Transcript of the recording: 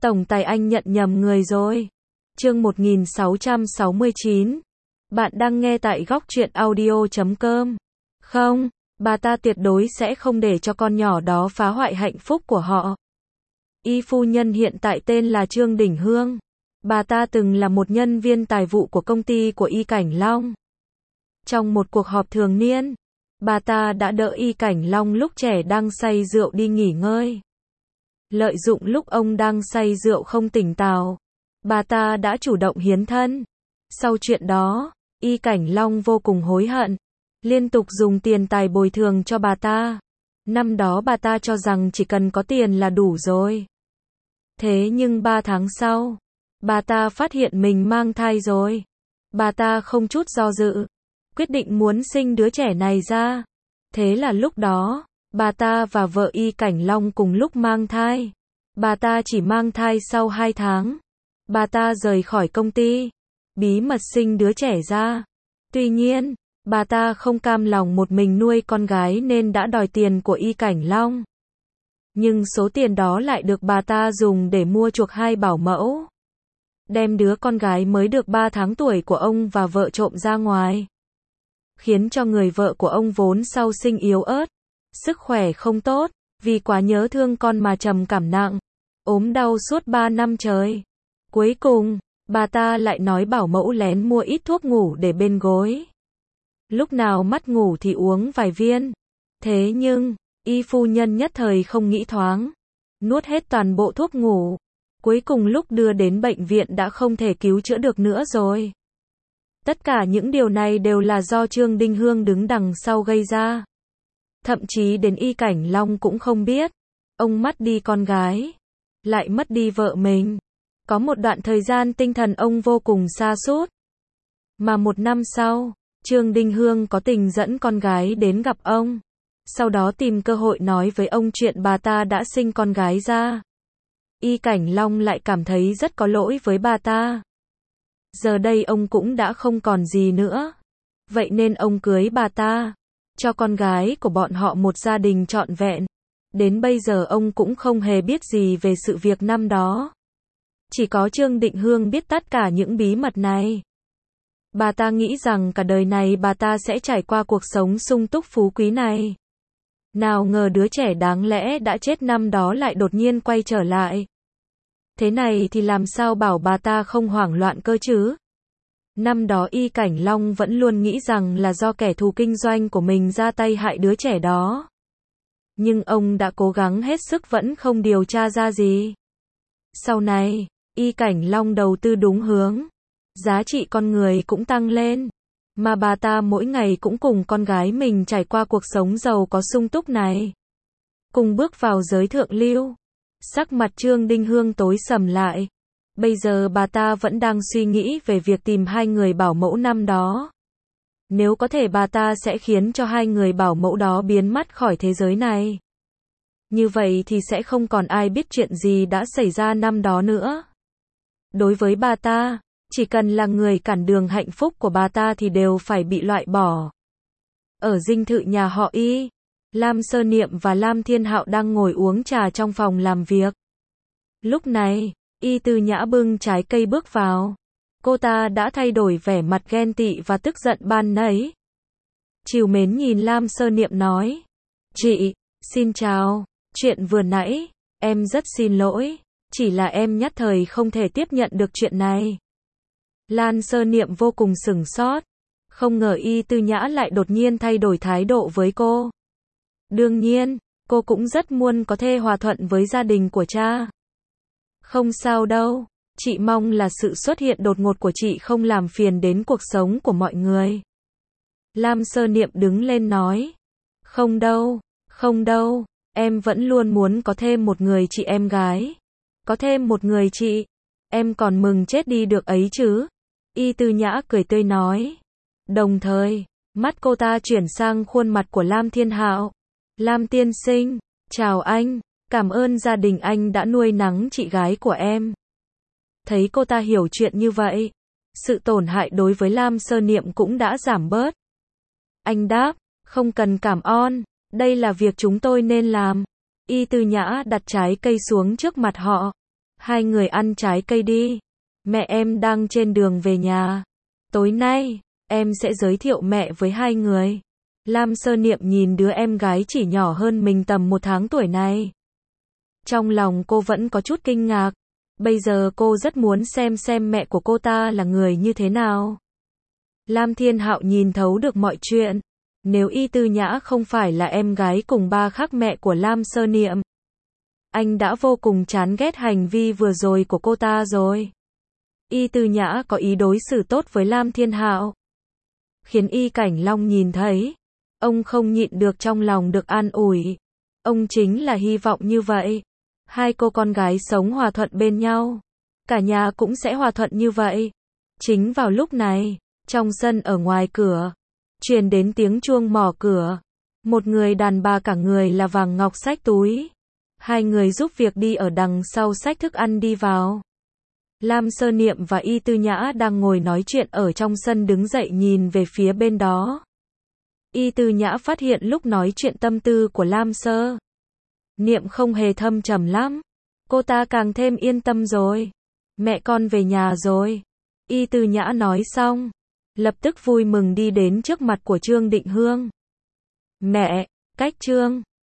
Tổng tài anh nhận nhầm người rồi. Chương 1669. Bạn đang nghe tại góc truyện audio.com. Không, bà ta tuyệt đối sẽ không để cho con nhỏ đó phá hoại hạnh phúc của họ. Y phu nhân hiện tại tên là Trương Đình Hương. Bà ta từng là một nhân viên tài vụ của công ty của Y Cảnh Long. Trong một cuộc họp thường niên, bà ta đã đỡ Y Cảnh Long lúc trẻ đang say rượu đi nghỉ ngơi. Lợi dụng lúc ông đang say rượu không tỉnh táo, bà ta đã chủ động hiến thân. Sau chuyện đó, Y Cảnh Long vô cùng hối hận, liên tục dùng tiền tài bồi thường cho bà ta. Năm đó bà ta cho rằng chỉ cần có tiền là đủ rồi. Thế nhưng 3 tháng sau, bà ta phát hiện mình mang thai rồi. Bà ta không chút do dự, quyết định muốn sinh đứa trẻ này ra. Thế là lúc đó, bà ta và vợ Y Cảnh Long cùng lúc mang thai. Bà ta chỉ mang thai sau 2 tháng. Bà ta rời khỏi công ty, bí mật sinh đứa trẻ ra. Tuy nhiên, bà ta không cam lòng một mình nuôi con gái nên đã đòi tiền của Y Cảnh Long. Nhưng số tiền đó lại được bà ta dùng để mua chuộc 2 bảo mẫu. Đem đứa con gái mới được 3 tháng tuổi của ông và vợ trộm ra ngoài. Khiến cho người vợ của ông vốn sau sinh yếu ớt, sức khỏe không tốt, vì quá nhớ thương con mà trầm cảm nặng, ốm đau suốt 3 năm trời. Cuối cùng, bà ta lại nói bảo mẫu lén mua ít thuốc ngủ để bên gối. Lúc nào mắt ngủ thì uống vài viên. Thế nhưng, Y phu nhân nhất thời không nghĩ thoáng, nuốt hết toàn bộ thuốc ngủ. Cuối cùng lúc đưa đến bệnh viện đã không thể cứu chữa được nữa rồi. Tất cả những điều này đều là do Trương Đình Hương đứng đằng sau gây ra. Thậm chí đến Y Cảnh Long cũng không biết. Ông mất đi con gái, lại mất đi vợ mình. Có một đoạn thời gian tinh thần ông vô cùng sa sút. Mà 1 năm sau, Trương Đình Hương có tình dẫn con gái đến gặp ông. Sau đó tìm cơ hội nói với ông chuyện bà ta đã sinh con gái ra. Y Cảnh Long lại cảm thấy rất có lỗi với bà ta. Giờ đây ông cũng đã không còn gì nữa. Vậy nên ông cưới bà ta, cho con gái của bọn họ một gia đình trọn vẹn. Đến bây giờ ông cũng không hề biết gì về sự việc năm đó. Chỉ có Trương Đình Hương biết tất cả những bí mật này. Bà ta nghĩ rằng cả đời này bà ta sẽ trải qua cuộc sống sung túc phú quý này. Nào ngờ đứa trẻ đáng lẽ đã chết năm đó lại đột nhiên quay trở lại. Thế này thì làm sao bảo bà ta không hoảng loạn cơ chứ? Năm đó Y Cảnh Long vẫn luôn nghĩ rằng là do kẻ thù kinh doanh của mình ra tay hại đứa trẻ đó. Nhưng ông đã cố gắng hết sức vẫn không điều tra ra gì. Sau này, Y Cảnh Long đầu tư đúng hướng. Giá trị con người cũng tăng lên. Mà bà ta mỗi ngày cũng cùng con gái mình trải qua cuộc sống giàu có sung túc này. Cùng bước vào giới thượng lưu. Sắc mặt Trương Đình Hương tối sầm lại. Bây giờ bà ta vẫn đang suy nghĩ về việc tìm 2 người bảo mẫu năm đó. Nếu có thể bà ta sẽ khiến cho 2 người bảo mẫu đó biến mất khỏi thế giới này. Như vậy thì sẽ không còn ai biết chuyện gì đã xảy ra năm đó nữa. Đối với bà ta, chỉ cần là người cản đường hạnh phúc của bà ta thì đều phải bị loại bỏ. Ở dinh thự nhà họ Y, Lam Sơ Niệm và Lam Thiên Hạo đang ngồi uống trà trong phòng làm việc. Lúc này, Y Tư Nhã bưng trái cây bước vào. Cô ta đã thay đổi vẻ mặt ghen tị và tức giận ban nãy. Trìu mến nhìn Lam Sơ Niệm nói. Chị, xin chào. Chuyện vừa nãy, em rất xin lỗi. Chỉ là em nhất thời không thể tiếp nhận được chuyện này. Lam Sơ Niệm vô cùng sửng sốt. Không ngờ Y Tư Nhã lại đột nhiên thay đổi thái độ với cô. Đương nhiên, cô cũng rất muốn có thể hòa thuận với gia đình của cha. Không sao đâu, chị mong là sự xuất hiện đột ngột của chị không làm phiền đến cuộc sống của mọi người. Lam Sơ Niệm đứng lên nói. Không đâu, em vẫn luôn muốn có thêm một người chị em gái. Có thêm một người chị, em còn mừng chết đi được ấy chứ. Y Tư Nhã cười tươi nói. Đồng thời, mắt cô ta chuyển sang khuôn mặt của Lam Thiên Hạo. Lam tiên sinh, chào anh, cảm ơn gia đình anh đã nuôi nấng chị gái của em. Thấy cô ta hiểu chuyện như vậy, sự tổn hại đối với Lam Sơ Niệm cũng đã giảm bớt. Anh đáp, không cần cảm ơn, đây là việc chúng tôi nên làm. Y Tư Nhã đặt trái cây xuống trước mặt họ. Hai người ăn trái cây đi. Mẹ em đang trên đường về nhà. Tối nay, em sẽ giới thiệu mẹ với hai người. Lam Sơ Niệm nhìn đứa em gái chỉ nhỏ hơn mình tầm 1 tháng tuổi này. Trong lòng cô vẫn có chút kinh ngạc. Bây giờ cô rất muốn xem mẹ của cô ta là người như thế nào. Lam Thiên Hạo nhìn thấu được mọi chuyện. Nếu Y Tư Nhã không phải là em gái cùng ba khác mẹ của Lam Sơ Niệm, anh đã vô cùng chán ghét hành vi vừa rồi của cô ta rồi. Y Tư Nhã có ý đối xử tốt với Lam Thiên Hạo, khiến Y Cảnh Long nhìn thấy, ông không nhịn được trong lòng được an ủi. Ông chính là hy vọng như vậy. Hai cô con gái sống hòa thuận bên nhau. Cả nhà cũng sẽ hòa thuận như vậy. Chính vào lúc này, trong sân ở ngoài cửa, truyền đến tiếng chuông mỏ cửa. Một người đàn bà cả người là vàng ngọc xách túi. Hai người giúp việc đi ở đằng sau xách thức ăn đi vào. Lam Sơ Niệm và Y Tư Nhã đang ngồi nói chuyện ở trong sân đứng dậy nhìn về phía bên đó. Y Tư Nhã phát hiện lúc nói chuyện tâm tư của Lam Sơ Niệm không hề thâm trầm lắm. Cô ta càng thêm yên tâm rồi. Mẹ con về nhà rồi. Y Tư Nhã nói xong, lập tức vui mừng đi đến trước mặt của Trương Định Hương. Mẹ, cách Trương